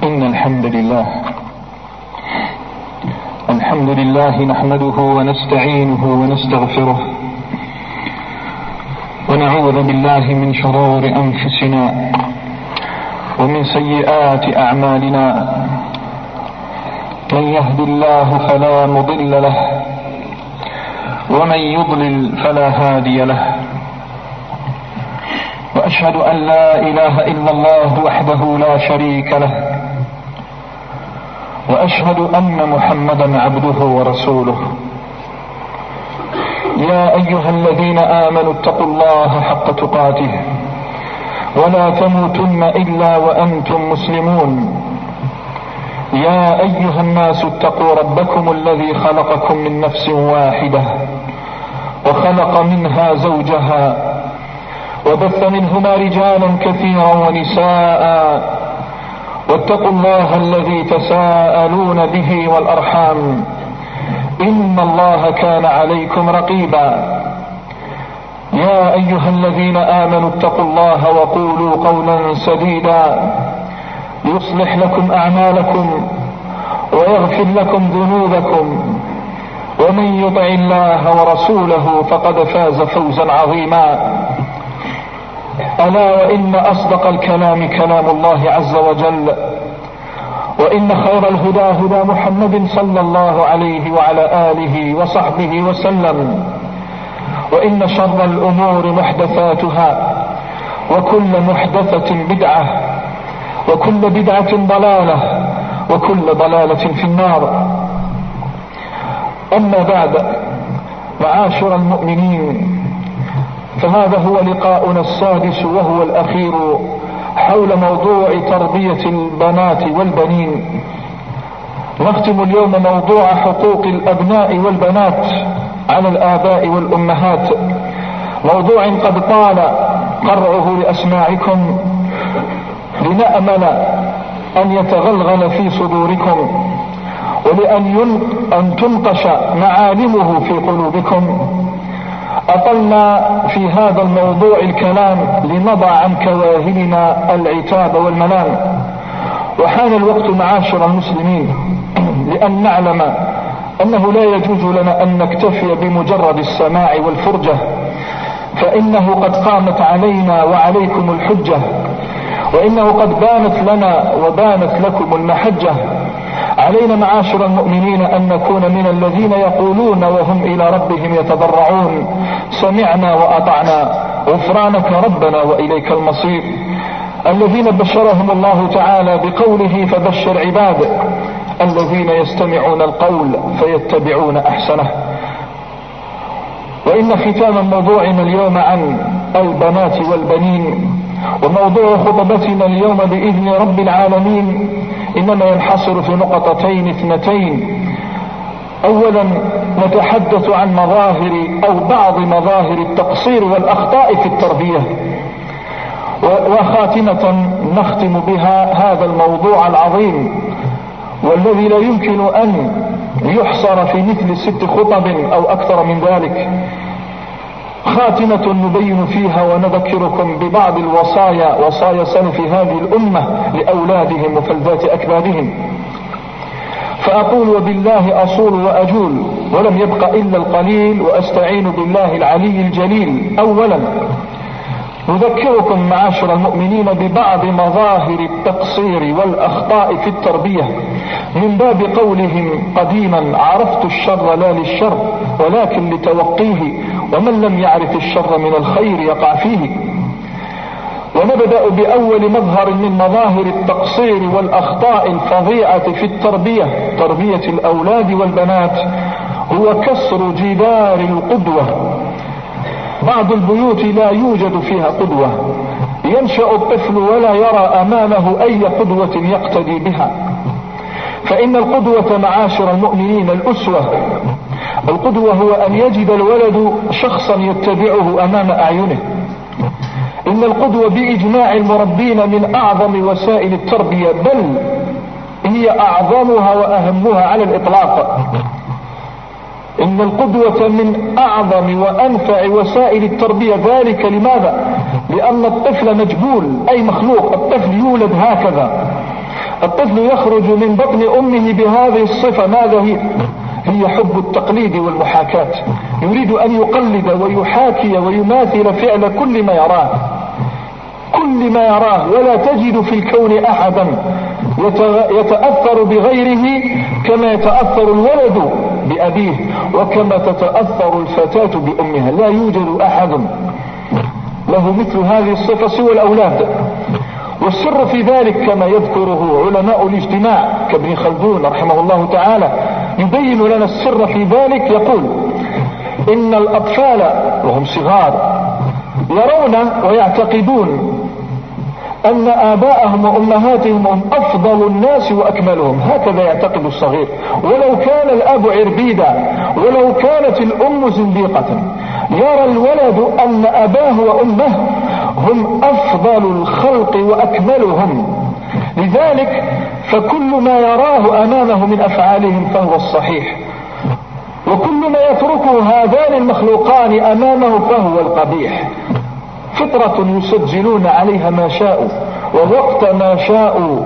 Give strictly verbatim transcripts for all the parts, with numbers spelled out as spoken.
إن الحمد لله الحمد لله نحمده ونستعينه ونستغفره ونعوذ بالله من شرور أنفسنا ومن سيئات أعمالنا. من يهد الله فلا مضل له ومن يضلل فلا هادي له. وأشهد أن لا إله إلا الله وحده لا شريك له، وأشهد أن محمدا عبده ورسوله. يا أيها الذين آمنوا اتقوا الله حق تقاته ولا تموتن إلا وأنتم مسلمون. يا أيها الناس اتقوا ربكم الذي خلقكم من نفس واحدة وخلق منها زوجها وبث منهما رجالا كثيرا ونساء، واتقوا الله الذي تساءلون به والأرحام إن الله كان عليكم رقيبا. يا أيها الذين آمنوا اتقوا الله وقولوا قولا سديدا يصلح لكم أعمالكم ويغفر لكم ذنوبكم، ومن يطع الله ورسوله فقد فاز فوزا عظيما. ألا وإن أصدق الكلام كلام الله عز وجل، وإن خير الهدى هدى محمد صلى الله عليه وعلى آله وصحبه وسلم، وإن شر الأمور محدثاتها، وكل محدثة بدعة، وكل بدعة ضلالة، وكل ضلالة في النار. أما بعد، معاشر المؤمنين، فهذا هو لقاؤنا السادس وهو الأخير حول موضوع تربية البنات والبنين. نختم اليوم موضوع حقوق الأبناء والبنات على الآباء والأمهات، موضوع قد طال قرعه لأسماعكم، لنأمل أن يتغلغل في صدوركم، ولأن أن تنقش معالمه في قلوبكم. أطلنا في هذا الموضوع الكلام لنضع عن كواهلنا العتاب والملام، وحان الوقت معاشر المسلمين لأن نعلم أنه لا يجوز لنا أن نكتفي بمجرد السماع والفرجة، فإنه قد قامت علينا وعليكم الحجة، وإنه قد بانت لنا وبانت لكم المحجة. علينا معاشر المؤمنين أن نكون من الذين يقولون وهم إلى ربهم يتضرعون: سمعنا وأطعنا غفرانك ربنا وإليك المصير. الذين بشرهم الله تعالى بقوله: فبشر عباد الذين يستمعون القول فيتبعون أحسنه. وإن ختام موضوعنا اليوم عن البنات والبنين، وموضوع خطبتنا اليوم بإذن رب العالمين إنما ينحصر في نقطتين اثنتين. أولا، نتحدث عن مظاهر أو بعض مظاهر التقصير والأخطاء في التربية، وخاتمة نختم بها هذا الموضوع العظيم والذي لا يمكن أن يحصر في مثل ست خطب أو أكثر من ذلك. خاتمة نبين فيها ونذكركم ببعض الوصايا، وصايا سلف هذه الأمة لأولادهم وفلذات أكبادهم. فأقول: وبالله أصول وأجول، ولم يبق إلا القليل، وأستعين بالله العلي الجليل. أولا، نذكركم معاشر المؤمنين ببعض مظاهر التقصير والأخطاء في التربية، من باب قولهم قديما: عرفت الشر لا للشر ولكن لتوقيه، ومن لم يعرف الشر من الخير يقع فيه. ونبدأ بأول مظهر من مظاهر التقصير والأخطاء الفظيعة في التربية، تربية الأولاد والبنات، هو كسر جدار القدوة. بعض البيوت لا يوجد فيها قدوة، ينشأ الطفل ولا يرى أمامه أي قدوة يقتدي بها. فإن القدوة معاشر المؤمنين الأسوة، القدوة هو أن يجد الولد شخصا يتبعه أمام أعينه. إن القدوة بإجماع المربين من أعظم وسائل التربية، بل هي أعظمها وأهمها على الإطلاق. إن القدوة من أعظم وأنفع وسائل التربية، ذلك لماذا؟ لأن الطفل مجبول، أي مخلوق، الطفل يولد هكذا، الطفل يخرج من بطن أمه بهذه الصفة. ماذا هي؟ هي حب التقليد والمحاكاة، يريد أن يقلد ويحاكي ويماثل فعل كل ما يراه كل ما يراه ولا تجد في الكون أحدا يتأثر بغيره كما يتأثر الولد بأبيه وكما تتأثر الفتاة بأمها. لا يوجد أحد له مثل هذه الصفة سوى الأولاد. والسر في ذلك كما يذكره علماء الاجتماع كابن خلدون رحمه الله تعالى، يبين لنا السر في ذلك. يقول إن الأطفال وهم صغار يرون ويعتقدون أن آباءهم وأمهاتهم هم أفضل الناس وأكملهم. هكذا يعتقد الصغير، ولو كان الأب عربيدا ولو كانت الأم زنديقة. يرى الولد أن أباه وأمه هم أفضل الخلق وأكملهم، لذلك فكل ما يراه أمامه من أفعالهم فهو الصحيح، وكل ما يتركه هذان المخلوقان أمامه فهو القبيح. فطرة يسجلون عليها ما شاءوا ووقت ما شاءوا.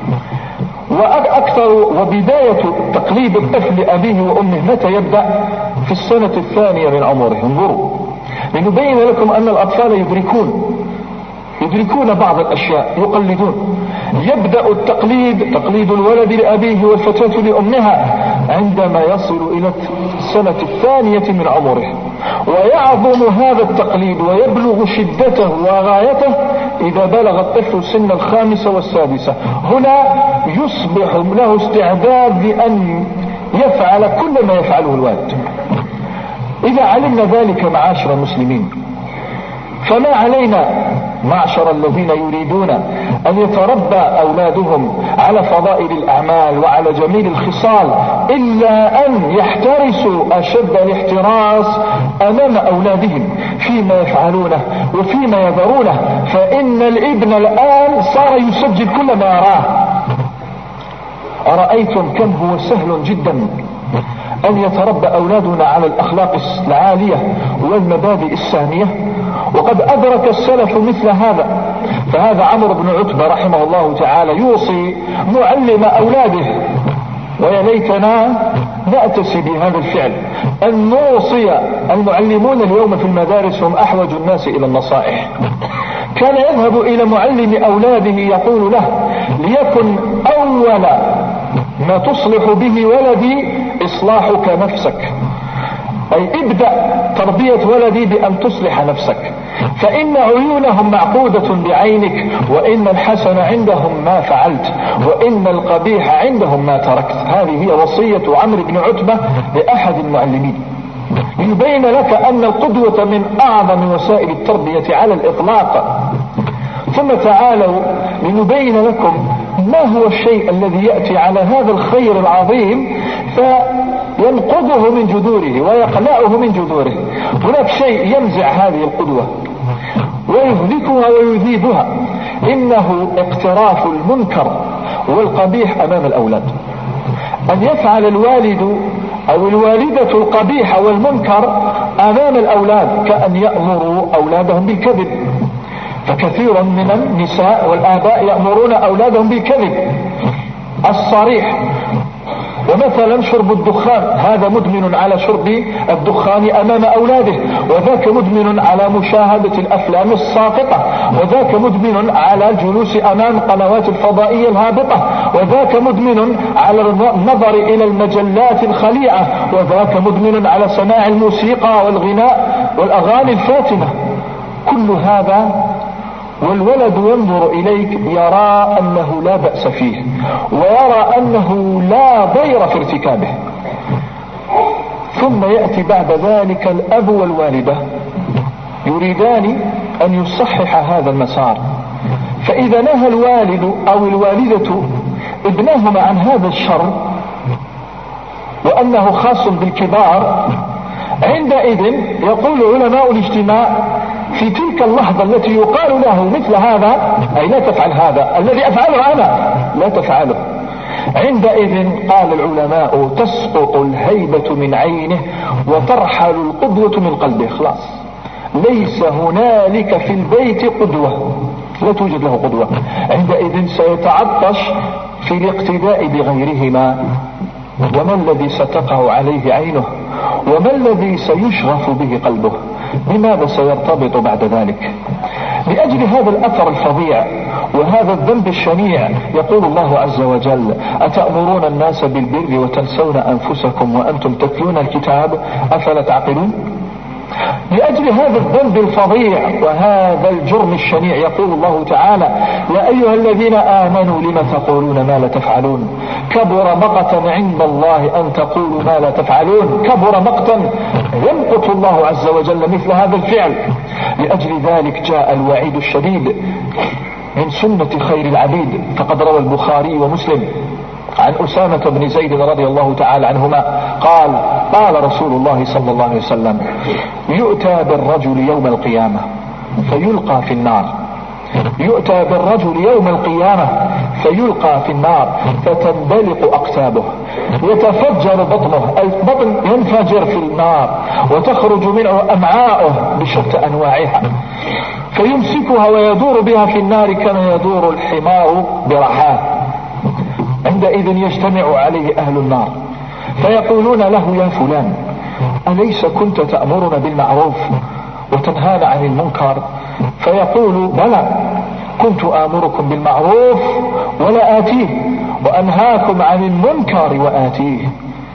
وأكثر وبداية تقليد الطفل لأبيه وأمه متى يبدأ؟ في السنة الثانية من عمره. انظروا لنبين لكم أن الأطفال يدركون يدركون بعض الأشياء، يقلدون. يبدأ التقليد تقليد الولد لأبيه والفتاة لأمها عندما يصل إلى السنة الثانية من عمره، ويعظم هذا التقليد ويبلغ شدته وغايته إذا بلغ الطفل سن الخامسة والسادسة. هنا يصبح له استعداد لأن يفعل كل ما يفعله الوالد. إذا علمنا ذلك معاشر المسلمين فما علينا معشر الذين يريدون أن يتربى أولادهم على فضائل الأعمال وعلى جميل الخصال إلا أن يحترسوا أشد الاحتراس أمام أولادهم فيما يفعلونه وفيما يذرونه. فإن الابن الآن صار يسجل كل ما يراه. أرأيتم كم هو سهل جدا أن يتربى أولادنا على الأخلاق العالية والمبادئ السامية، وقد أدرك السلف مثل هذا. فهذا عمرو بن عتبة رحمه الله تعالى يوصي معلم أولاده، ويا ليتنا نأتسي بهذا الفعل أن نوصي. المعلمون اليوم في المدارس هم أحوج الناس إلى النصائح. كان يذهب إلى معلم أولاده يقول له: ليكن أول ما تصلح به ولدي إصلاحك نفسك، أي ابدأ تربية ولدي بأن تصلح نفسك، فإن عيونهم معقودة بعينك، وإن الحسن عندهم ما فعلت، وإن القبيح عندهم ما تركت. هذه هي وصية عمرو بن عتبة لأحد المعلمين، ليبين لك أن القدوة من أعظم وسائل التربية على الإطلاق. ثم تعالوا لنبين لكم ما هو الشيء الذي يأتي على هذا الخير العظيم فينقضه من جذوره ويقلعه من جذوره. هناك شيء ينزع هذه القدوة ويهلكها ويذيبها، إنه اقتراف المنكر والقبيح أمام الأولاد. أن يفعل الوالد أو الوالدة القبيح والمنكر أمام الأولاد، كأن يأمروا أولادهم بالكذب. فكثير من النساء والآباء يأمرون أولادهم بالكذب الصريح. ومثلا شرب الدخان، هذا مدمن على شرب الدخان أمام أولاده، وذاك مدمن على مشاهدة الأفلام الساقطة، وذاك مدمن على الجلوس أمام قنوات الفضائية الهابطة، وذاك مدمن على النظر إلى المجلات الخليعة، وذاك مدمن على سماع الموسيقى والغناء والأغاني الفاتنة. كل هذا والولد ينظر إليك يرى أنه لا بأس فيه، ويرى أنه لا ضير في ارتكابه. ثم يأتي بعد ذلك الأب والوالدة يريدان أن يصحح هذا المسار، فإذا نهى الوالد أو الوالدة ابنهما عن هذا الشر وأنه خاص بالكبار، عندئذ يقول علماء الاجتماع في تلك اللحظة التي يقال له مثل هذا، أي لا تفعل هذا الذي أفعله أنا، لا تفعله. عندئذ قال العلماء تسقط الهيبة من عينه وترحل القدوة من قلبه. خلاص ليس هنالك في البيت قدوة، لا توجد له قدوة. عندئذ سيتعطش في الاقتداء بغيرهما، وما الذي ستقع عليه عينه، وما الذي سيشغف به قلبه، بماذا سيرتبط بعد ذلك؟ لأجل هذا الأثر الفظيع وهذا الذنب الشنيع يقول الله عز وجل: أتأمرون الناس بالبر وتنسون أنفسكم وأنتم تتلون الكتاب أفلا تعقلون؟ لأجل هذا الذنب الفظيع وهذا الجرم الشنيع يقول الله تعالى: يا أيها الذين آمنوا لم تقولون ما لا تفعلون، كبر مقتا عند الله أن تقولوا ما لا تفعلون. كبر مقتا يمقت الله عز وجل مثل هذا الفعل. لأجل ذلك جاء الوعيد الشديد من سنة خير العبيد، فقد روى البخاري ومسلم عن أسامة بن زيد رضي الله تعالى عنهما قال: قال رسول الله صلى الله عليه وسلم: يؤتى بالرجل يوم القيامة فيلقى في النار يؤتى بالرجل يوم القيامة فيلقى في النار فتندلق أقتابه، يتفجر بطنه، البطن ينفجر في النار وتخرج منه أمعاؤه بشتى أنواعها، فيمسكها ويدور بها في النار كما يدور الحمار برحاه. عندئذ يجتمع عليه أهل النار فيقولون له: يا فلان، أليس كنت تأمرنا بالمعروف وتنهانا عن المنكر؟ فيقول: بلى، كنت آمركم بالمعروف ولا آتيه، وأنهاكم عن المنكر وآتيه.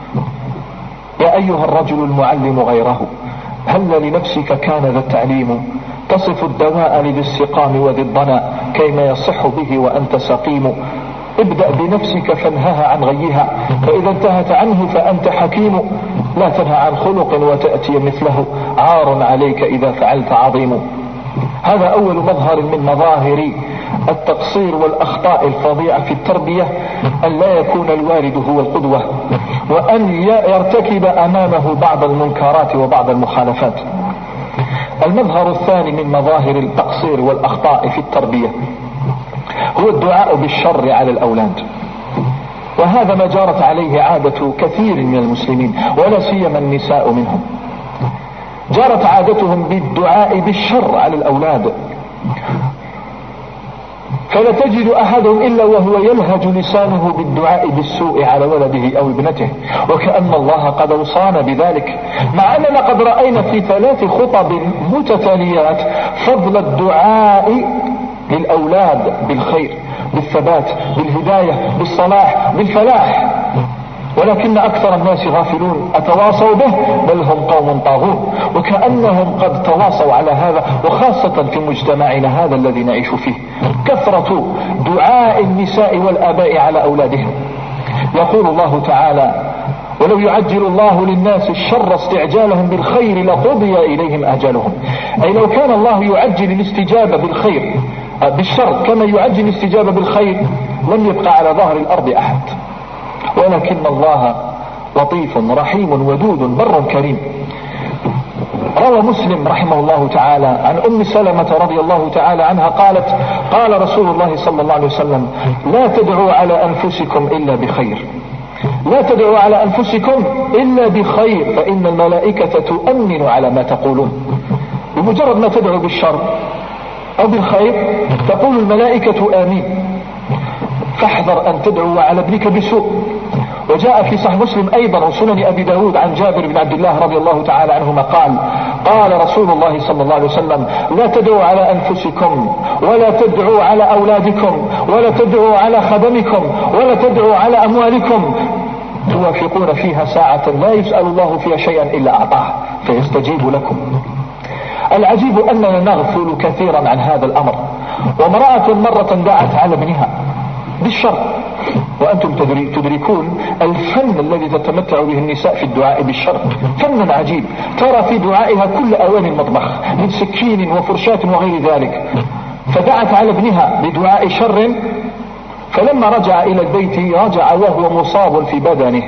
يا أيها الرجل المعلم غيره، هل لنفسك كان ذا التعليم؟ تصف الدواء لذي السقام وذي الضنا كيما يصح به وأنت سقيم. ابدأ بنفسك فانهها عن غيها، فإذا انتهت عنه فأنت حكيم. لا تنهى عن خلق وتأتي مثله، عار عليك إذا فعلت عظيم. هذا أول مظهر من مظاهر التقصير والأخطاء الفظيعة في التربية، أن لا يكون الوالد هو القدوة، وأن يرتكب أمامه بعض المنكرات وبعض المخالفات. المظهر الثاني من مظاهر التقصير والأخطاء في التربية هو الدعاء بالشر على الأولاد، وهذا ما جرت عليه عادة كثير من المسلمين ولا سيما النساء منهم. جرت عادتهم بالدعاء بالشر على الأولاد، فلا تجد أحدهم إلا وهو يلهج لسانه بالدعاء بالسوء على ولده أو ابنته، وكأن الله قد وصانا بذلك، مع أننا قد رأينا في ثلاث خطب متتاليات فضل الدعاء للأولاد بالخير، بالثبات، بالهداية، بالصلاح، بالفلاح، ولكن أكثر الناس غافلون، أتواصوا به بل هم قوم طاغون، وكأنهم قد تواصوا على هذا، وخاصة في مجتمعنا هذا الذي نعيش فيه، كثرة دعاء النساء والآباء على أولادهم. يقول الله تعالى: ولو يعجل الله للناس الشر استعجالهم بالخير لقضي إليهم أجلهم. أي لو كان الله يعجل الاستجابة بالخير بالشر كما يعجل الاستجابة بالخير لم يبقى على ظهر الأرض أحد، ولكن الله لطيف رحيم ودود بر كريم. روى مسلم رحمه الله تعالى عن أم سلمة رضي الله تعالى عنها قالت: قال رسول الله صلى الله عليه وسلم: لا تدعوا على أنفسكم إلا بخير، لا تدعوا على أنفسكم إلا بخير، فإن الملائكة تؤمن على ما تقولون. بمجرد ما تدعو بالشر أو بالخير تقول الملائكة آمين، فاحذر أن تدعو على ابنك بسوء. وجاء في صحيح مسلم أيضا وسنن أبي داود عن جابر بن عبد الله رضي الله تعالى عنهما قال: قال رسول الله صلى الله عليه وسلم: لا تدعوا على أنفسكم، ولا تدعوا على أولادكم، ولا تدعوا على خدمكم، ولا تدعوا على أموالكم، توافقون فيها ساعة لا يسأل الله فيها شيئا إلا أعطاه فيستجيب لكم. العجيب أننا نغفل كثيرا عن هذا الأمر. وامرأة مرة دعت على ابنها بالشر، وأنتم تدركون الفن الذي تتمتع به النساء في الدعاء بالشر، فن عجيب. ترى في دعائها كل أواني المطبخ من سكين وفرشاة وغير ذلك. فدعت على ابنها بدعاء شر، فلما رجع إلى البيت رجع وهو مصاب في بدنه.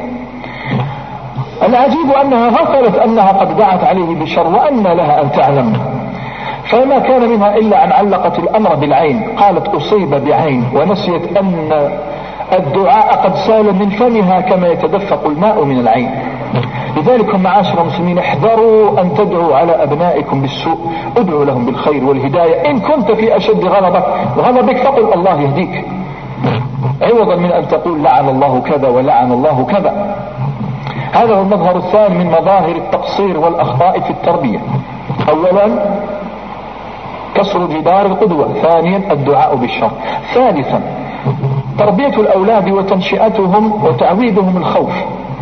العجيب أنها غفلت أنها قد دعت عليه بالشر، وأن لها أن تعلم، فما كان منها إلا أن علقت الأمر بالعين، قالت: أصيب بعين، ونسيت أن الدعاء قد سال من فمها كما يتدفق الماء من العين. لذلك معاشر المسلمين، احذروا أن تدعوا على أبنائكم بالسوء، ادعوا لهم بالخير والهداية. إن كنت في أشد غضبك غضبك فقل الله يهديك. عوضا من أن تقول لعن الله كذا ولعن الله كذا. هذا هو المظهر الثاني من مظاهر التقصير والأخطاء في التربية. أولا كسر جدار القدوة، ثانيا الدعاء بالشر، ثالثا تربية الأولاد وتنشئتهم وتعويدهم الخوف.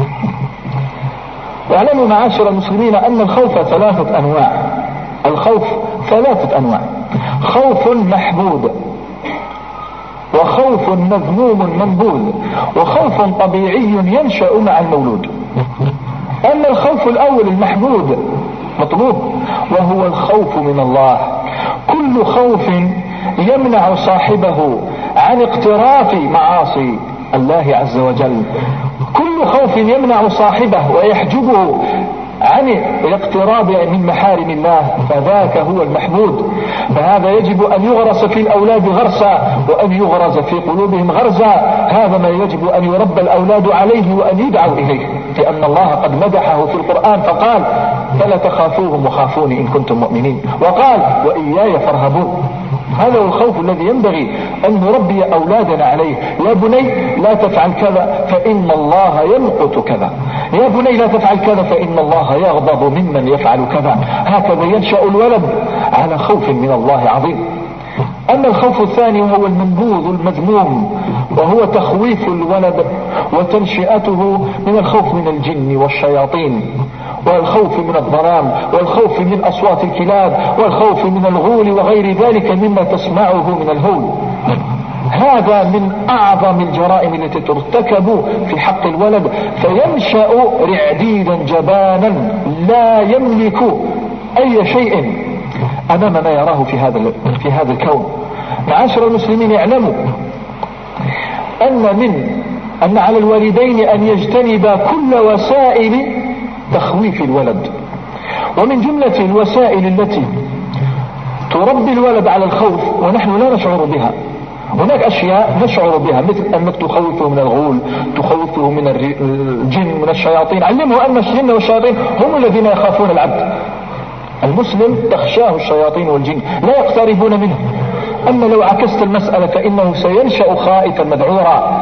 واعلموا معاشر المسلمين أن الخوف ثلاثة أنواع. الخوف ثلاثة أنواع: خوف محمود، وخوف مذموم منبوذ، وخوف طبيعي ينشأ مع المولود. أما الخوف الأول المحمود مطلوب، وهو الخوف من الله. كل خوف يمنع صاحبه عن اقتراف معاصي الله عز وجل، كل خوف يمنع صاحبه ويحجبه عن الاقتراب من محارم الله، فذاك هو المحمود. فهذا يجب أن يغرس في الأولاد غرسا، وأن يغرز في قلوبهم غرزا. هذا ما يجب أن يربى الأولاد عليه وأن يدعوا إليه، لأن الله قد مدحه في القرآن فقال: فلا تخافوهم وخافوني إن كنتم مؤمنين، وقال: وإياي فارهبون. هذا هو الخوف الذي ينبغي أن نربي أولادنا عليه. يا بني لا تفعل كذا فإن الله يمقت كذا، يا بني لا تفعل كذا فإن الله يغضب ممن يفعل كذا. هكذا ينشأ الولد على خوف من الله عظيم. أما الخوف الثاني وهو المنبوذ المذموم، وهو تخويف الولد وتنشئته من الخوف من الجن والشياطين، والخوف من الظلام، والخوف من أصوات الكلاب، والخوف من الغول وغير ذلك مما تسمعه من الهول. هذا من أعظم الجرائم التي ترتكب في حق الولد، فينشأ رعديدا جبانا لا يملك أي شيء أمام ما يراه في هذا في هذا الكون. معاشر المسلمين، اعلموا أن من أن على الوالدين أن يجتنبا كل وسائل تخويف الولد. ومن جملة الوسائل التي تربي الولد على الخوف ونحن لا نشعر بها، هناك أشياء نشعر بها، مثل أنك تخوفه من الغول، تخوفه من الجن، من الشياطين. علمه أن الجن والشياطين هم الذين يخافون العبد. المسلم تخشاه الشياطين والجن، لا يقتربون منه. أما لو عكست المسألة فإنه سينشأ خائفا مذعورا.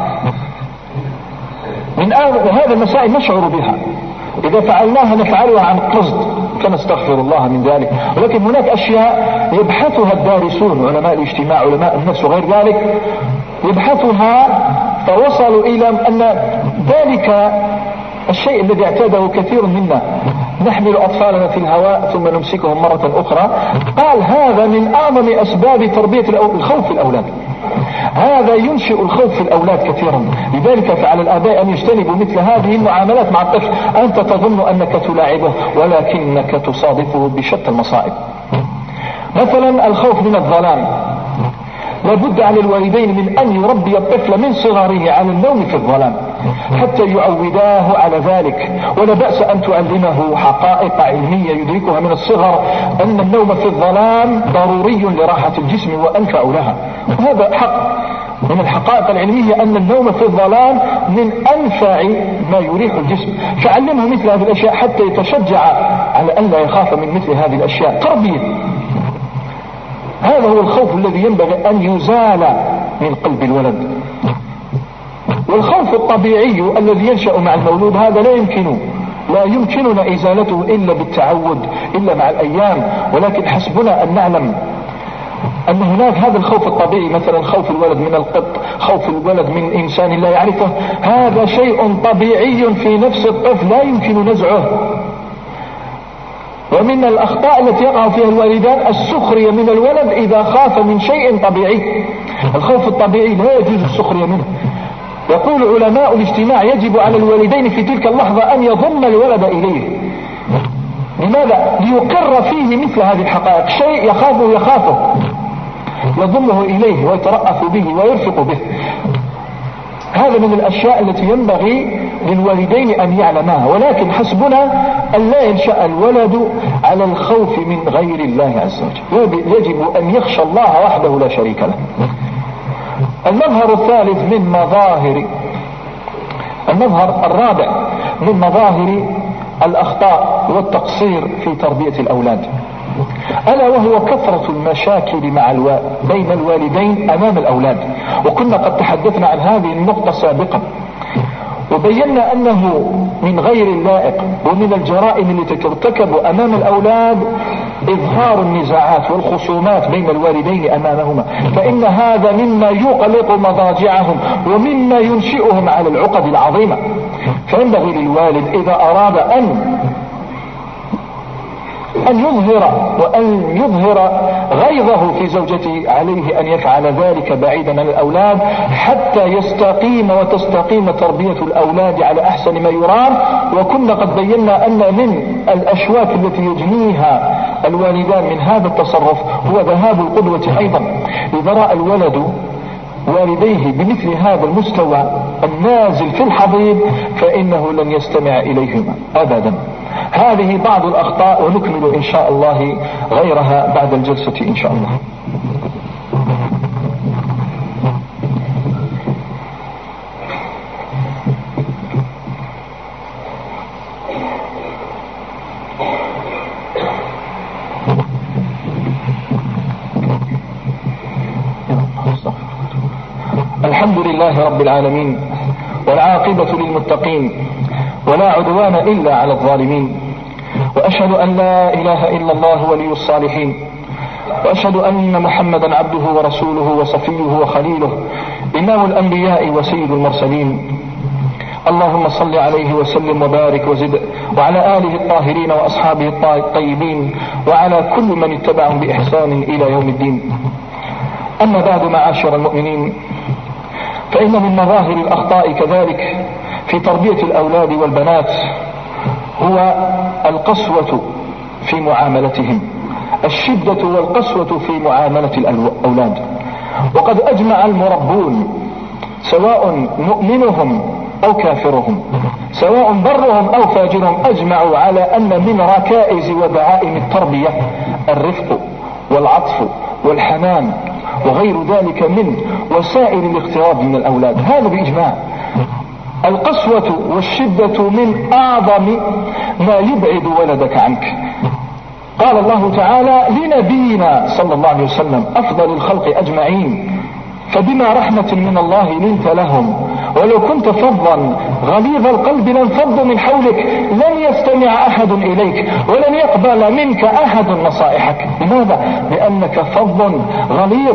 من آن وهذا المسائل نشعر بها، إذا فعلناها نفعلها عن قصد فنستغفر الله من ذلك. ولكن هناك أشياء يبحثها الدارسون، علماء الاجتماع، علماء النفس وغير ذلك، يبحثها فوصلوا إلى أن ذلك الشيء الذي اعتاده كثير منا، نحمل أطفالنا في الهواء ثم نمسكهم مرة أخرى. قال هذا من أعظم أسباب تربية الخوف في الأولاد، هذا ينشئ الخوف في الأولاد كثيرا. لذلك فعلى الآباء أن يجتنبوا مثل هذه المعاملات مع الطفل. أنت تظن أنك تلاعبه ولكنك تصادفه بشتى المصائب. مثلا الخوف من الظلام، لابد على الوالدين من أن يربي الطفل من صغره على النوم في الظلام حتى يعوداه على ذلك. ولا بأس أن تعلمه حقائق علمية يدركها من الصغر، أن النوم في الظلام ضروري لراحة الجسم وأنفع لها. وهذا حق من الحقائق العلمية، أن النوم في الظلام من أنفع ما يريح الجسم. فعلمه مثل هذه الأشياء حتى يتشجع على أن لا يخاف من مثل هذه الأشياء. تربية، هذا هو الخوف الذي ينبغي أن يزال من قلب الولد. والخوف الطبيعي الذي ينشأ مع المولود هذا لا يمكن لا يمكننا إزالته إلا بالتعود، إلا مع الأيام. ولكن حسبنا أن نعلم أن هناك هذا الخوف الطبيعي، مثلا خوف الولد من القط، خوف الولد من إنسان لا يعرفه، هذا شيء طبيعي في نفس الطفل لا يمكن نزعه. ومن الأخطاء التي يقع فيها الوالدان السخرية من الولد إذا خاف من شيء طبيعي. الخوف الطبيعي لا يجوز السخرية منه. يقول علماء الاجتماع يجب على الوالدين في تلك اللحظة أن يضم الولد إليه. لماذا؟ ليقر فيه مثل هذه الحقائق، شيء يخافه يخافه يضمه إليه ويترأف به ويرفق به. هذا من الأشياء التي ينبغي للوالدين أن يعلمها. ولكن حسبنا أن لا ينشأ الولد على الخوف من غير الله عز وجل، يجب أن يخشى الله وحده لا شريك له. المظهر الثالث من مظاهر المظهر الرابع من مظاهر الأخطاء والتقصير في تربية الأولاد، ألا وهو كثرة المشاكل مع الو... بين الوالدين أمام الأولاد. وكنا قد تحدثنا عن هذه النقطة سابقا، وبينا أنه من غير اللائق ومن الجرائم التي ترتكب أمام الأولاد إظهار النزاعات والخصومات بين الوالدين أمامهما، فإن هذا مما يقلق مضاجعهم ومما ينشئهم على العقد العظيمة. فينبغي للوالد إذا أراد أن أن يظهر وأن يظهر غيظه في زوجته عليه أن يفعل ذلك بعيدا عن الأولاد حتى يستقيم وتستقيم تربية الأولاد على أحسن ما يرام. وكنا قد بينا أن من الأشواك التي يجنيها الوالدان من هذا التصرف هو ذهاب القدوة أيضا. إذا رأى الولد والديه بمثل هذا المستوى النازل في الحضيض فإنه لن يستمع إليهما أبدا. هذه بعض الأخطاء، ونكمل إن شاء الله غيرها بعد الجلسة إن شاء الله. الحمد لله رب العالمين، والعاقبة للمتقين، ولا عدوان إلا على الظالمين، وأشهد أن لا إله إلا الله ولي الصالحين، وأشهد أن محمدا عبده ورسوله وصفيه وخليله إمام الأنبياء وسيد المرسلين. اللهم صل عليه وسلم وبارك وزد، وعلى آله الطاهرين وأصحابه الطيبين، وعلى كل من اتبعهم بإحسان إلى يوم الدين. أما بعد، معاشر المؤمنين، فإن من مظاهر الأخطاء كذلك في تربية الأولاد والبنات هو القسوة في معاملتهم، الشدة والقسوة في معاملة الأولاد. وقد أجمع المربون سواء مؤمنهم أو كافرهم، سواء برهم أو فاجرهم، أجمعوا على أن من ركائز ودعائم التربية الرفق والعطف والحنان وغير ذلك من وسائل الاقتراب من الأولاد. هذا بإجماع. القسوة والشدة من أعظم ما يبعد ولدك عنك. قال الله تعالى لنبينا صلى الله عليه وسلم أفضل الخلق أجمعين: فبما رحمة من الله لنت لهم ولو كنت فظا غليظ القلب لانفضوا من حولك لن يستمع أحد إليك ولن يقبل منك أحد نصائحك. لماذا؟ لأنك فظ غليظ.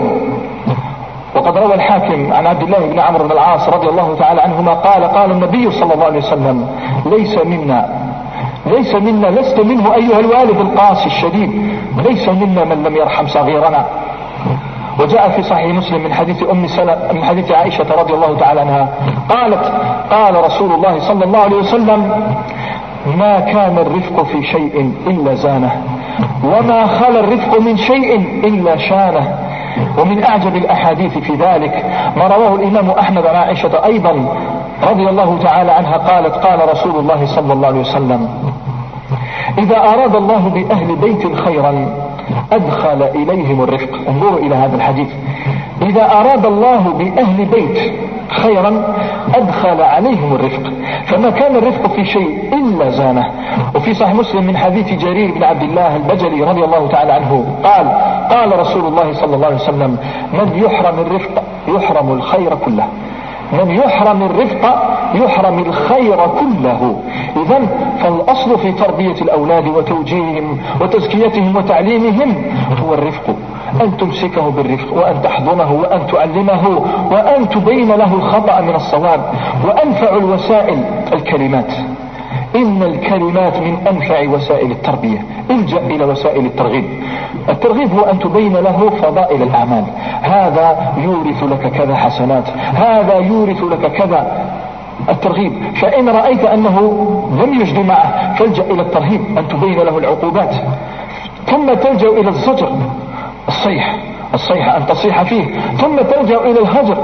وقد روى الحاكم عن عبد الله بن عمرو بن العاص رضي الله تعالى عنهما قال قال النبي صلى الله عليه وسلم: ليس منا ليس منا لست منه أيها الوالد القاسي الشديد، ليس منا من لم يرحم صغيرنا. وجاء في صحيح مسلم من حديث أم سلمة من حديث عائشة رضي الله تعالى عنها قالت: قال رسول الله صلى الله عليه وسلم: ما كان الرفق في شيء إلا زانه، وما خلا الرفق من شيء إلا شانه. ومن أعجب الأحاديث في ذلك ما رواه الإمام أحمد عن عائشة أيضا رضي الله تعالى عنها قالت: قال رسول الله صلى الله عليه وسلم: إذا أراد الله بأهل بيت خيرا أدخل إليهم الرفق. انظروا إلى هذا الحديث: إذا أراد الله بأهل بيت خيرا أدخل عليهم الرفق، فما كان الرفق في شيء إلا زانه. وفي صحيح مسلم من حديث جرير بن عبد الله البجلي رضي الله تعالى عنه قال: قال رسول الله صلى الله عليه وسلم: من يحرم الرفق يحرم الخير كله، من يحرم الرفق يحرم الخير كله. إذن فالأصل في تربية الأولاد وتوجيههم وتزكيتهم وتعليمهم هو الرفق، أن تمسكه بالرفق، وأن تحضنه، وأن تعلمه، وأن تبين له الخطأ من الصواب. وأنفع الوسائل الكلمات، إن الكلمات من أنفع وسائل التربية. الجأ إلى وسائل الترغيب. الترغيب هو أن تبين له فضائل الأعمال، هذا يورث لك كذا حسنات، هذا يورث لك كذا. الترغيب. فإن رأيت أنه لم يجد معه فالجأ إلى الترهيب، أن تبين له العقوبات. ثم تلجأ إلى الزجر، الصيح الصيحة أن تصيح فيه. ثم تلجأ إلى الهجر،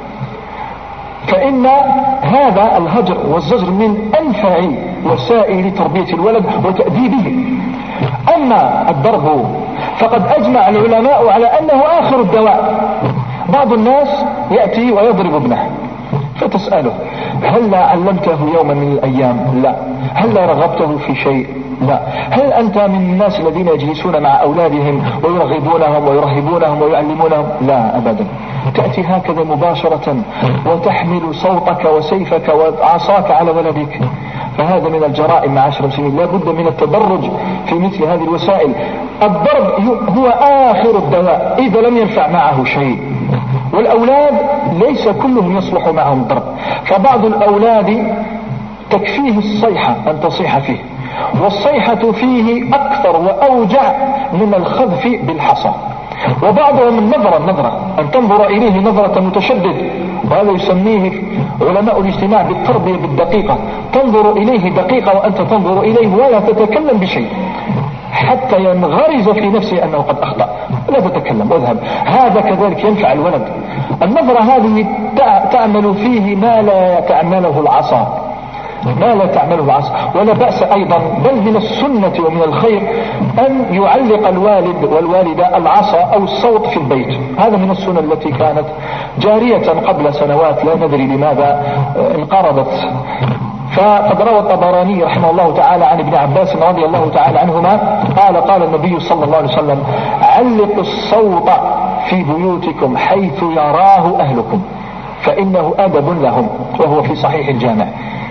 فإن هذا الهجر والزجر من أنفع وسائل تربية الولد وتأديبه. أما الضرب فقد أجمع العلماء على أنه آخر الدواء. بعض الناس يأتي ويضرب ابنه فتسأله: هل لا علمته يوما من الأيام؟ لا. هل لا رغبته في شيء؟ لا. هل أنت من الناس الذين يجلسون مع أولادهم ويرغبونهم ويرهبونهم ويعلمونهم؟ لا أبدا. تأتي هكذا مباشرة وتحمل صوتك وسيفك وعصاك على ولدك، فهذا من الجرائم معاشر المسلمين. لا بد من التدرج في مثل هذه الوسائل. الضرب هو آخر الدواء إذا لم ينفع معه شيء، والأولاد ليس كلهم يصلح معهم الضرب، فبعض الأولاد تكفيه الصيحة أن تصيح فيه، والصيحة فيه أكثر وأوجع من الخذف بالحصى. وبعضهم النظرة النظرة أن تنظر إليه نظرة متشدد، وهذا يسميه علماء الاجتماع بالتربية بالدقيقة. تنظر إليه دقيقة وأنت تنظر إليه ولا تتكلم بشيء حتى ينغرز في نفسه أنه قد أخطأ، لا تتكلم واذهب. هذا كذلك ينفع الولد. النظرة هذه تعمل فيه ما لا تعمله العصا، ما لا تعمله العصا. ولا بأس أيضا، بل من السنة ومن الخير أن يعلق الوالد والوالدة العصا أو الصوت في البيت. هذا من السنة التي كانت جارية قبل سنوات، لا ندري لماذا انقرضت. فقد روى الطبراني رحمه الله تعالى عن ابن عباس رضي الله تعالى عنهما قال قال النبي صلى الله عليه وسلم: علقوا الصوت في بيوتكم حيث يراه أهلكم فإنه أدب لهم، وهو في صحيح الجامع.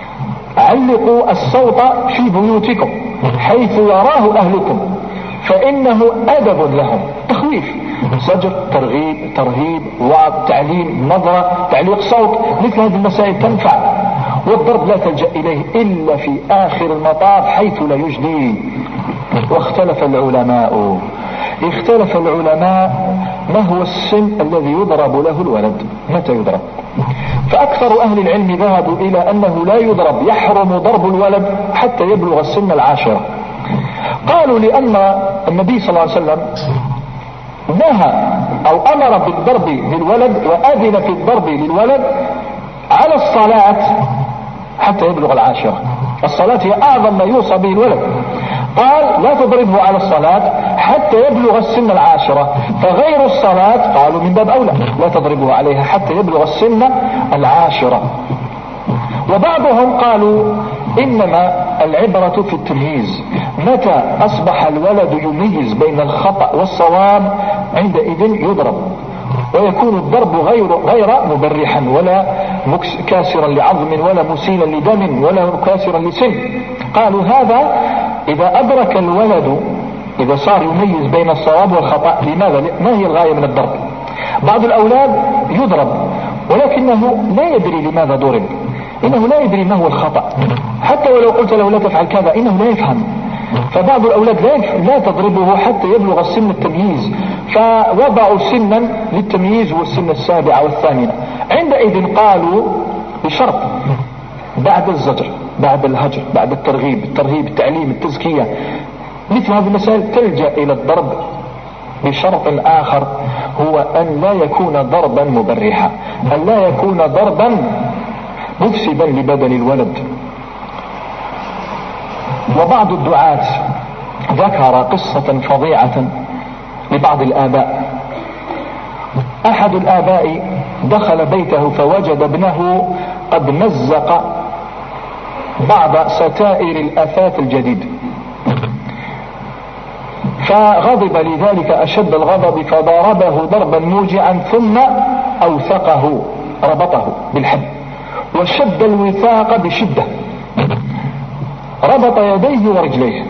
علقوا الصوت في بيوتكم حيث يراه أهلكم فإنه أدب لهم. تخويف، زجر، ترغيب، ترهيب، وعظ، تعليم، نظرة، تعليق صوت، مثل هذه المسائل تنفع. والضرب لا تلجأ إليه إلا في آخر المطاف حيث لا يجدي. واختلف العلماء اختلف العلماء ما هو السن الذي يضرب له الولد، متى يضرب؟ فأكثر أهل العلم ذهبوا إلى أنه لا يضرب، يحرم ضرب الولد حتى يبلغ السن العاشرة. قالوا لأن النبي صلى الله عليه وسلم نهى أو أمر بالضرب للولد وأذن في الضرب للولد على الصلاة حتى يبلغ العاشرة. الصلاة هي أعظم ما يوصى به الولد. قال لا تضربه على الصلاة حتى يبلغ السن العاشرة، فغير الصلاة قالوا من باب أولى لا تضربه عليها حتى يبلغ السن العاشرة. وبعضهم قالوا إنما العبرة في التمييز، متى أصبح الولد يميز بين الخطأ والصواب عندئذ يضرب، ويكون الضرب غير غير مبرحا ولا كاسرا لعظم ولا مسيلا لدم ولا كاسرا لسن. قالوا هذا إذا أدرك الولد، إذا صار يميز بين الصواب والخطأ. لماذا؟ ما هي الغاية من الضرب؟ بعض الأولاد يضرب ولكنه لا يدري لماذا ضرب، إنه لا يدري ما هو الخطأ، حتى ولو قلت له لا تفعل كذا إنه لا يفهم. فبعض الأولاد لا تضربه حتى يبلغ السن التمييز، فوضعوا سنا للتمييز والسن السابعة والثامنة. عندئذ قالوا بشرط بعد الزجر، بعد الهجر، بعد الترغيب، الترهيب، التعليم، التزكية، مثل هذه المسائل تلجأ إلى الضرب بشرط آخر، هو أن لا يكون ضربا مبرحا، أن لا يكون ضربا مفسدا لبدن الولد. وبعض الدعاة ذكر قصة فظيعة لبعض الآباء. أحد الآباء دخل بيته فوجد ابنه قد مزق بعض ستائر الأثاث الجديد، فغضب لذلك أشد الغضب فضربه ضربا موجعا، ثم أوثقه، ربطه بالحبل وشد الوثاق بشدة، ربط يديه ورجليه،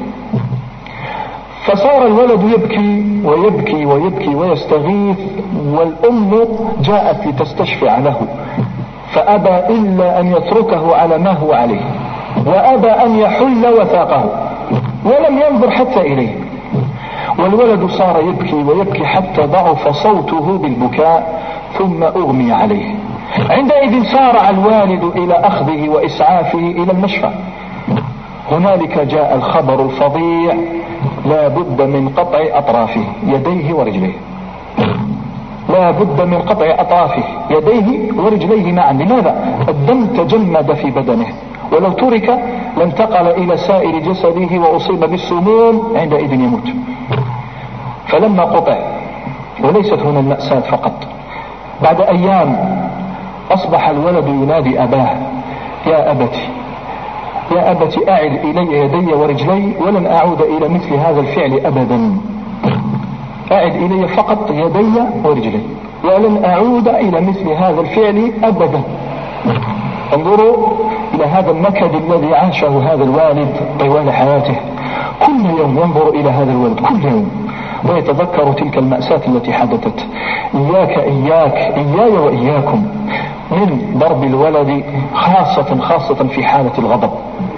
فصار الولد يبكي ويبكي ويبكي ويستغيث، والأم جاءت لتستشفع له فأبى إلا أن يتركه على ما هو عليه، وأبى أن يحل وثاقه ولم ينظر حتى إليه. والولد صار يبكي ويبكي حتى ضعف صوته بالبكاء ثم أغمي عليه. عندئذ سارع الوالد إلى أخذه وإسعافه إلى المشفى. هنالك جاء الخبر الفظيع: لا بد من قطع أطرافه، يديه ورجليه، لا بد من قطع أطرافه، يديه ورجليه معا. لماذا؟ الدم تجمد في بدنه، ولو ترك لانتقل إلى سائر جسده وأصيب بالسموم، عندئذ يموت. فلما قطع، وليست هنا المأساة فقط، بعد أيام أصبح الولد ينادي أباه: يا أبتي يا أبت أعد إلي يدي ورجلي ولن أعود إلى مثل هذا الفعل أبدا. أعد إلي فقط يدي ورجلي ولن أعود إلى مثل هذا الفعل أبدا. انظروا إلى هذا النكد الذي عاشه هذا الوالد طوال حياته، كل يوم ينظر إلى هذا الولد كل يوم ويتذكر تلك المأساة التي حدثت. إياك إياك إياي وإياكم من ضرب الولد، خاصة خاصة في حالة الغضب.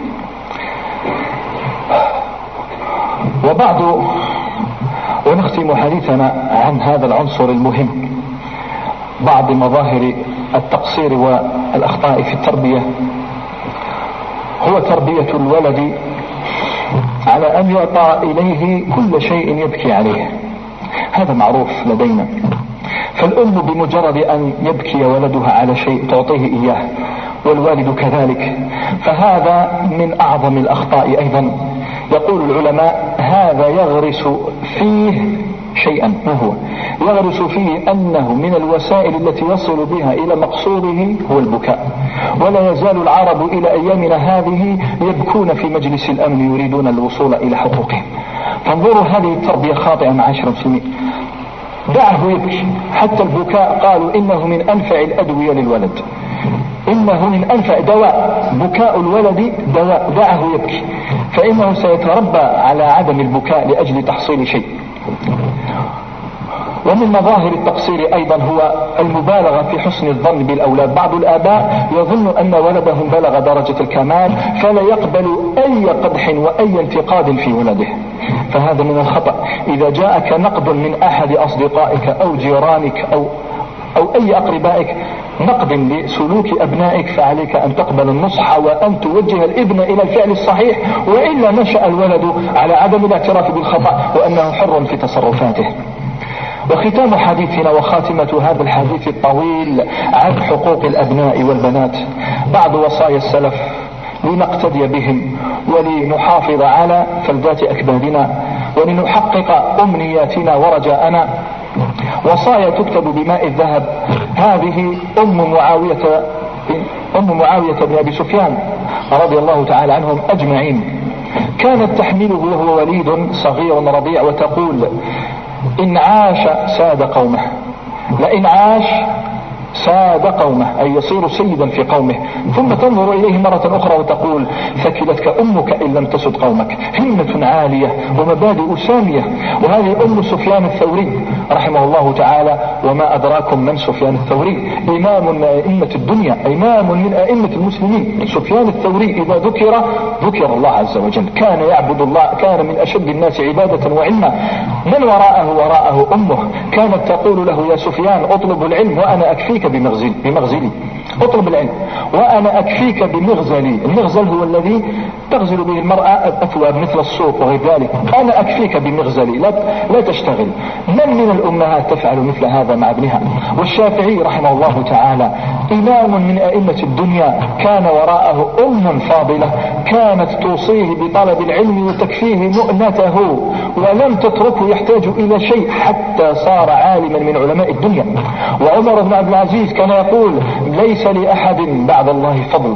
وبعد ونختم حديثنا عن هذا العنصر المهم، بعض مظاهر التقصير والأخطاء في التربية، هو تربية الولد على أن يعطى إليه كل شيء يبكي عليه. هذا معروف لدينا، فالأم بمجرد أن يبكي ولدها على شيء تعطيه إياه، والوالد كذلك، فهذا من أعظم الأخطاء أيضا. يقول العلماء هذا يغرس فيه شيئا، ما هو؟ يغرس فيه أنه من الوسائل التي يصل بها إلى مقصوده هو البكاء. ولا يزال العرب إلى أيامنا هذه يبكون في مجلس الأمن يريدون الوصول إلى حقوقهم. فانظروا هذه التربية خاطئة معاشر المسلمين. دعه يبكي، حتى البكاء قالوا إنه من أنفع الأدوية للولد، إنه من أنفع دواء، بكاء الولد دواء، دعه يبكي فإنه سيتربى على عدم البكاء لأجل تحصيل شيء. ومن مظاهر التقصير أيضا هو المبالغة في حسن الظن بالأولاد. بعض الآباء يظن أن ولدهم بلغ درجة الكمال فلا يقبل أي قدح وأي انتقاد في ولده، فهذا من الخطأ. إذا جاءك نقد من أحد أصدقائك أو جيرانك أو أو أي أقربائك نقد لسلوك أبنائك، فعليك أن تقبل النصح وأن توجه الابن إلى الفعل الصحيح، وإلا نشأ الولد على عدم الاعتراف بالخطأ وأنه حر في تصرفاته. وختام حديثنا وخاتمة هذا الحديث الطويل عن حقوق الأبناء والبنات بعض وصايا السلف لنقتدي بهم ولنحافظ على فلذات أكبادنا ولنحقق أمنياتنا ورجاءنا. وصايا تكتب بماء الذهب. هذه أم معاوية أم معاوية بن أبي سفيان رضي الله تعالى عنهم أجمعين، كانت تحمله وهو وليد صغير رضيع وتقول إن عاش ساد قومه، لئن عاش ساد قومه، أي يصير سيدا في قومه. ثم تنظر إليه مرة أخرى وتقول ثكلتك أمك إن لم تسد قومك. همة عالية ومبادئ سامية. وهذه أم سفيان الثوري رحمه الله تعالى. وما أدراكم من سفيان الثوري؟ إمام من أئمة الدنيا، إمام من أئمة المسلمين. سفيان الثوري إذا ذكر ذكر الله عز وجل، كان يعبد الله، كان من أشد الناس عبادة وعلما. من وراءه وراءه أمه كانت تقول له يا سفيان اطلب العلم وأنا أكفيك بمغزل بمغزلي، اطلب العلم وأنا أكفيك بمغزلي. المغزل هو الذي تغزل به المرأة الأثواب مثل الصوف وغير ذلك. أنا أكفيك بمغزلي، لا, لا تشتغل. من من الأمهات تفعل مثل هذا مع ابنها؟ والشافعي رحمه الله تعالى إمام من أئمة الدنيا، كان وراءه أم فاضلة كانت توصيه بطلب العلم وتكفيه مؤنته ولم تتركه يحتاج إلى شيء حتى صار عالما من علماء الدنيا. وعمر بن عبد العزيز كان يقول ليس لأحد بعد الله فضل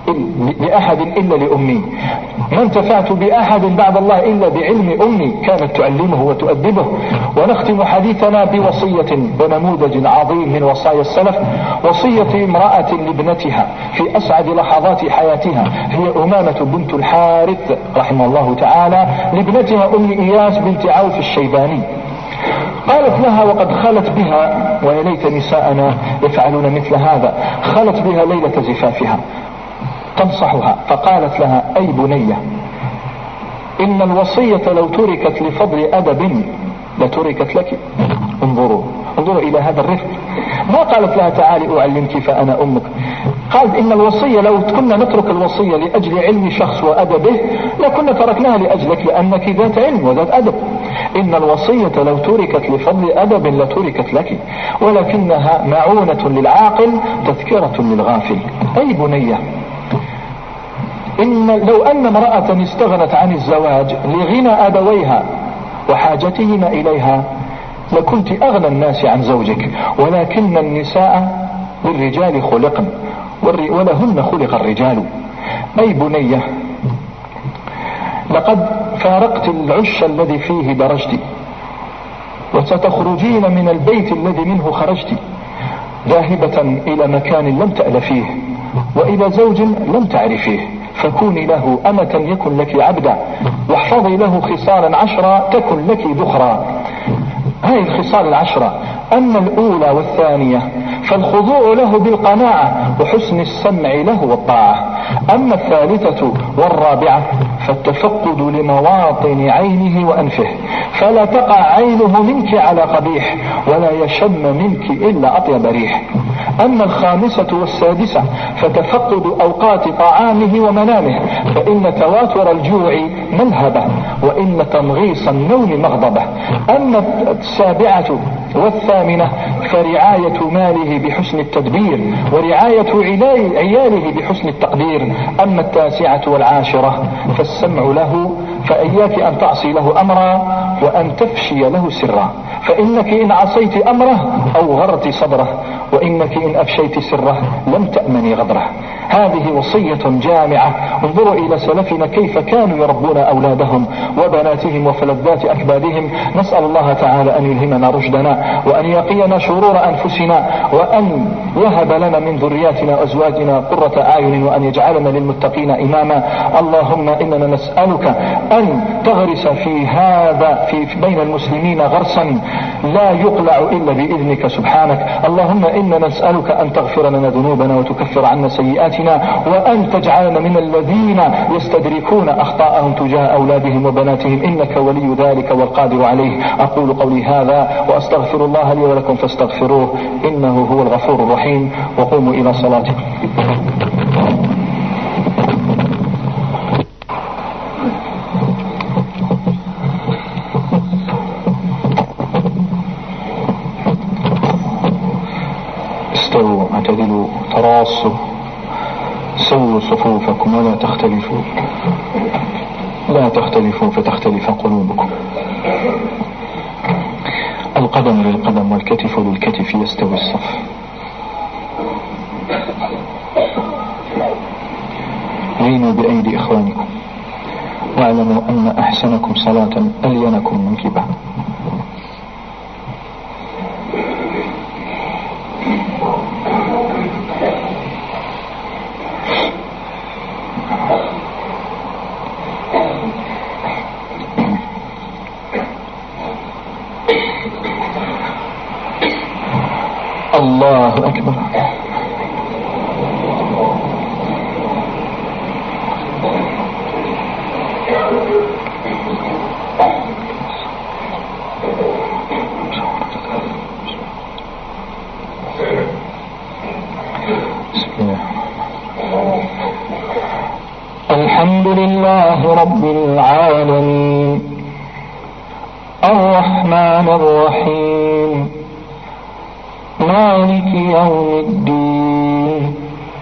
لأحد إلا لأمي، ما انتفعت بأحد بعد الله إلا بعلم أمي كانت تعلمه وتؤدبه. ونختم حديثنا بوصية ونموذج عظيم من وصايا السلف، وصية امرأة لابنتها في أسعد لحظات حياتها، هي أمامة بنت الحارث رحمه الله تعالى لابنتها أم إياس بنت عوف الشيباني. قالت لها وقد خلت بها، ويا ليت نساءنا يفعلون مثل هذا، خلت بها ليلة زفافها تنصحها فقالت لها أي بنية إن الوصية لو تركت لفضل أدب لتركت لك. انظروا انظروا إلى هذا الرفق. ما قالت لها تعالي أعلمك فأنا أمك، قالت إن الوصية لو كنا نترك الوصية لأجل علم شخص وأدبه لكنا تركناها لأجلك لأنك ذات علم وذات أدب. إن الوصية لو تركت لفضل أدب لتركت لك، ولكنها معونة للعاقل تذكرة للغافل. أي بنية إن لو أن امرأة استغنت عن الزواج لغنى أبويها وحاجتهما إليها لكنت أغنى الناس عن زوجك، ولكن النساء للرجال خلقن ولهن خلق الرجال. أي بنية لقد فارقت العش الذي فيه درجت، وستخرجين من البيت الذي منه خرجت، ذاهبة إلى مكان لم تألفيه وإلى زوج لم تعرفيه، فكوني له أمة يكن لك عبدا، واحفظي له خصالا عشرة تكن لك ذخرا. هذه الخصال العشرة. أما الأولى والثانية فالخضوع له بالقناعة وحسن السمع له والطاعة. أما الثالثة والرابعة فالتفقد لمواطن عينه وأنفه، فلا تقع عينه منك على قبيح ولا يشم منك إلا أطيب ريح. أما الخامسة والسادسة فتفقد أوقات طعامه ومنامه، فإن تواتر الجوع ملهبة وإن تنغيص النوم مغضبة. أما السابعة والثامنة فرعاية ماله بحسن التدبير ورعاية عياله بحسن التقدير. أما التاسعة والعاشرة فالسمع له، فإياك أن تعصي له أمرا وأن تفشي له سرا، فإنك إن عصيت أمره أوغرت صدره، وإنك إن أفشيت سره لم تأمني غدره. هذه وصية جامعة. انظروا إلى سلفنا كيف كانوا يربون أولادهم وبناتهم وفلذات أكبادهم. نسأل الله تعالى أن يلهمنا رشدنا وأن يقينا شرور أنفسنا وأن يهب لنا من ذرياتنا وأزواجنا قرة أعين وأن يجعلنا للمتقين إماما. اللهم إننا نسألك أن تغرس في هذا في بين المسلمين غرسا لا يقلع إلا بإذنك سبحانك. اللهم إننا نسألك أن تغفر لنا ذنوبنا وتكفر عنا سيئاتنا وأن تجعلنا من الذين يستدركون أخطاءهم تجاه أولادهم وبناتهم، إنك ولي ذلك والقادر عليه. أقول قولي هذا وأستغفر الله لي ولكم فاستغفروه إنه هو الغفور الرحيم، وقوموا إلى صلاتكم. استووا اعتدلوا تراصوا سووا صفوفكم ولا تختلفوا لا تختلفوا فتختلف قلوبكم. القدم للقدم والكتف للكتف يستوي الصف. لينوا بأيدي إخوانكم واعلموا أن أحسنكم صلاة ألينكم منكبا. الله أكبر. الحمد لله رب العالمين الرحمن الرحيم مالك يوم الدين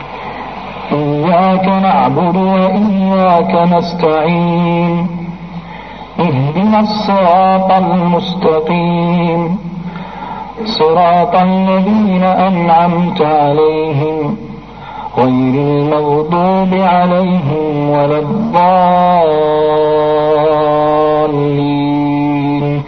إياك نعبد وإياك نستعين اهدنا الصراط المستقيم صراط الذين أنعمت عليهم غير المغضوب عليهم ولا الضالين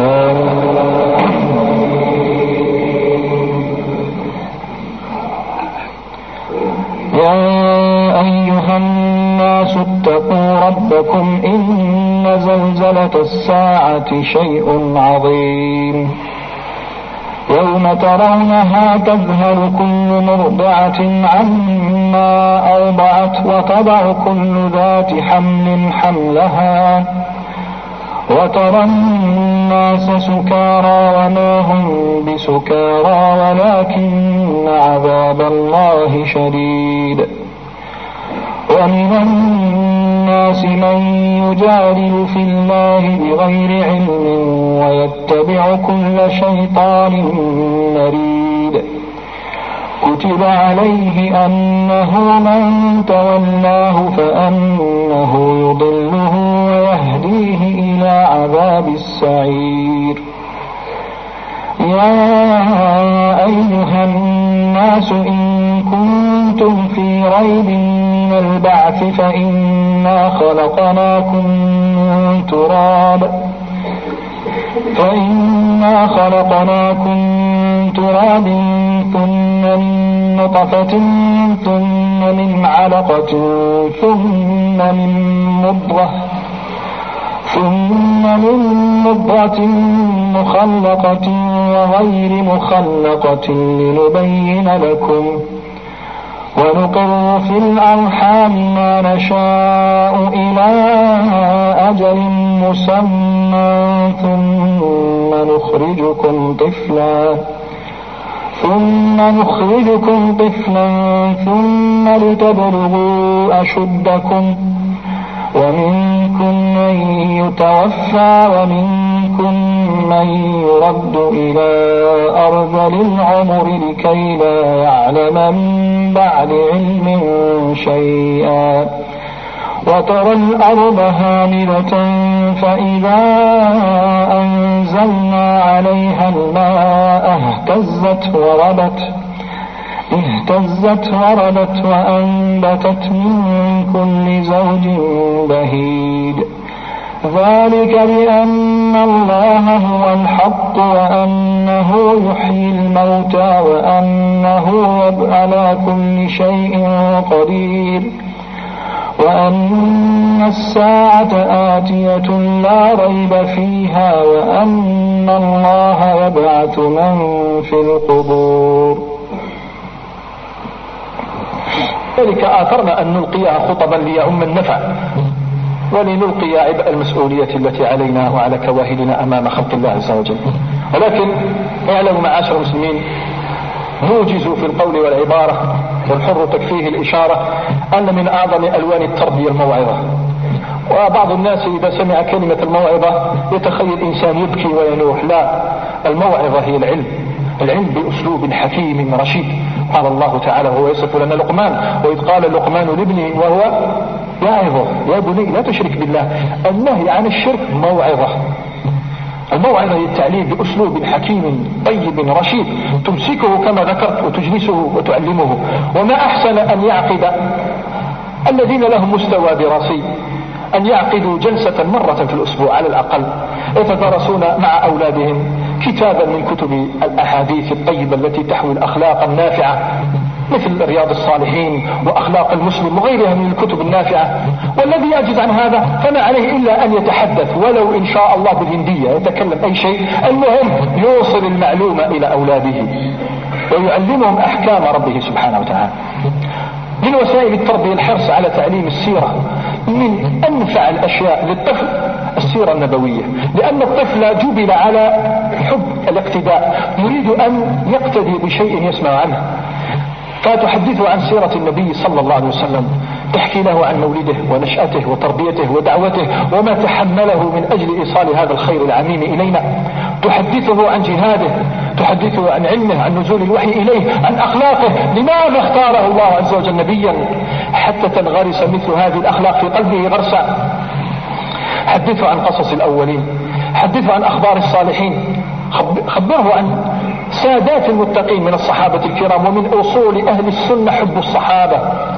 يا أيها الناس اتقوا ربكم إن زلزلة الساعة شيء عظيم يوم ترونها تذهل كل مرضعة عما أرضعت وتضع كل ذات حمل حملها وترى الناس سكارى وما هم بسكارى ولكن عذاب الله شديد ومن الناس من يجادل في الله بغير علم ويتبع كل شيطان مريد كتب عليه أنه من تولاه فأنه يضله ويهديه إلى عذاب السعير. يا أيها الناس إن كنتم في ريب من البعث فإنا خلقناكم من تراب فإنا خلقناكم من تراب ثم من نطفة ثم من علقة ثم من مضغة ثم من مضغة مخلقة وغير مخلقة لنبين لكم ونقر في الأرحام ما نشاء إلى أجل مسمى ثم نخرجكم طفلا ثم نخرجكم طفلا ثم لتبلغوا أشدكم ومنكم من يتوفى ومنكم من يرد إلى أرذل العمر لكي لا يعلم من بعد علم شيئا وترى الأرض هامدة فإذا أنزلنا عليها الماء اهتزت وربت اهتزت وربت وأنبتت من كل زوج بهيج ذلك بأن الله هو الحق وأنه يحيي الموتى وأنه على كل شيء قدير وأن الساعة آتية لا ريب فيها وأن الله يبعث من في القبور. ذلك آثرنا أن نلقيها خطبا ليعم النفع ولنلقي عبء المسؤولية التي علينا وعلى كواهلنا أمام خلق الله عز وجل. ولكن اعلموا معاشر المسلمين نوجز في القول والعبارة والحر تكفيه الإشارة أن من أعظم ألوان التربية الموعظة. وبعض الناس إذا سمع كلمة الموعظة يتخيل إنسان يبكي وينوح. لا، الموعظة هي العلم، العلم بأسلوب حكيم رشيد. قال الله تعالى وهو يصف لنا لقمان وإذ قال لقمان لابنه وهو يعظه يا بني لا تشرك بالله. النهي عن الشرك موعظة. الموعظة هي التعليم بأسلوب حكيم طيب رشيد تمسكه كما ذكرت وتجلسه وتعلمه. وما أحسن أن يعقد الذين لهم مستوى دراسي أن يعقدوا جلسة مرة في الأسبوع على الأقل يتدارسون مع أولادهم كتابا من كتب الأحاديث الطيبة التي تحوي الأخلاق النافعة مثل رياض الصالحين وأخلاق المسلم وغيرها من الكتب النافعة. والذي يعجز عن هذا فما عليه إلا أن يتحدث ولو إن شاء الله بالهندية، يتكلم أي شيء، المهم يوصل المعلومة إلى أولاده ويعلمهم أحكام ربه سبحانه وتعالى. من وسائل التربية الحرص على تعليم السيرة. من أنفع الأشياء للطفل السيرة النبوية، لأن الطفل جبل على حب الاقتداء، يريد أن يقتدي بشيء يسمع عنه، فتحدثه عن سيرة النبي صلى الله عليه وسلم، تحكي له عن مولده ونشأته وتربيته ودعوته وما تحمله من أجل إيصال هذا الخير العميم إلينا، تحدثه عن جهاده، تحدثه عن علمه، عن نزول الوحي إليه، عن أخلاقه، لماذا اختاره الله عز وجل نبيا حتى تنغرس مثل هذه الأخلاق في قلبه غرسا. حدثه عن قصص الأولين، حدثه عن أخبار الصالحين، خبره عن سادات المتقين من الصحابة الكرام. ومن أصول أهل السنة حب الصحابة،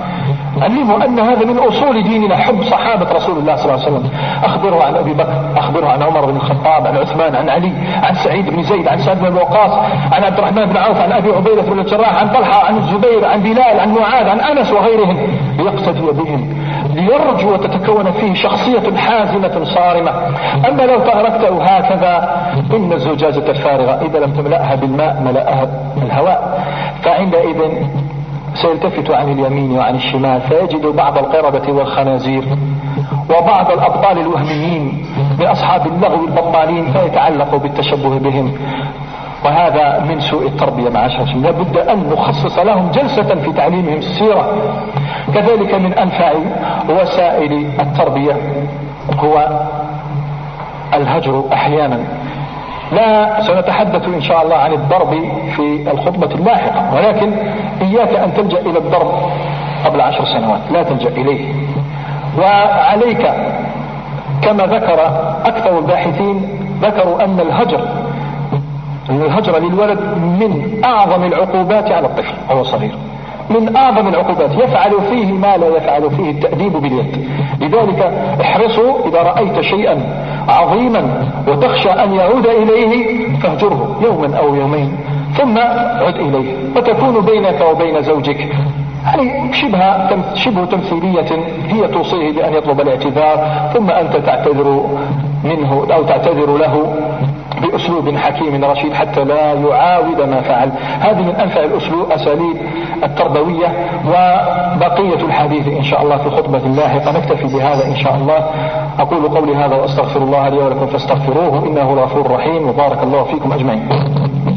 علموا أن هذا من أصول ديننا حب صحابة رسول الله صلى الله عليه وسلم. أخبره عن أبي بكر، أخبره عن عمر بن الخطاب، عن عثمان، عن علي، عن سعيد بن زيد، عن سعد بن وقاص، عن عبد الرحمن بن عوف، عن أبي عبيدة بن الجراح، عن طلحة، عن الزبير، عن بلال، عن معاذ، عن أنس وغيرهم، ليقتدي بهم، ليرجو وتتكون فيه شخصية حازمة صارمة. أما لو تركته هكذا إن الزجاجة الفارغة إذا لم تملأها بالماء ملأها الهواء، فعندئذ سيلتفت عن اليمين وعن الشمال فيجد بعض القردة والخنازير وبعض الأبطال الوهميين من أصحاب اللغو البطالين فيتعلق بالتشبه بهم. وهذا من سوء التربية معاشر المسلمين. لابد أن نخصص لهم جلسة في تعليمهم السيرة. كذلك من أنفع وسائل التربية هو الهجر أحيانا. لا سنتحدث إن شاء الله عن الضرب في الخطبة اللاحقة، ولكن إياك أن تلجأ إلى الضرب قبل عشر سنوات، لا تلجأ إليه. وعليك كما ذكر أكثر الباحثين ذكروا أن الهجر الهجر للولد من أعظم العقوبات على الطفل وهو صغير. من أعظم العقوبات، يفعل فيه ما لا يفعل فيه التأديب باليد. لذلك احرصوا إذا رأيت شيئا عظيما وتخشى أن يعود إليه فاهجره يوما أو يومين ثم عد إليه، وتكون بينك وبين زوجك يعني شبه شبه تمثيلية، هي توصيه بأن يطلب الاعتذار ثم أنت تعتذر منه أو تعتذر له بأسلوب حكيم رشيد حتى لا يعاود ما فعل. هذه من أنفع الأسلوب أساليب التربوية. وبقية الحديث إن شاء الله في خطبة لاحقة، نكتفي بهذا إن شاء الله. أقول قولي هذا وأستغفر الله لي ولكم فاستغفروه إنه غفور رحيم، وبارك الله فيكم أجمعين.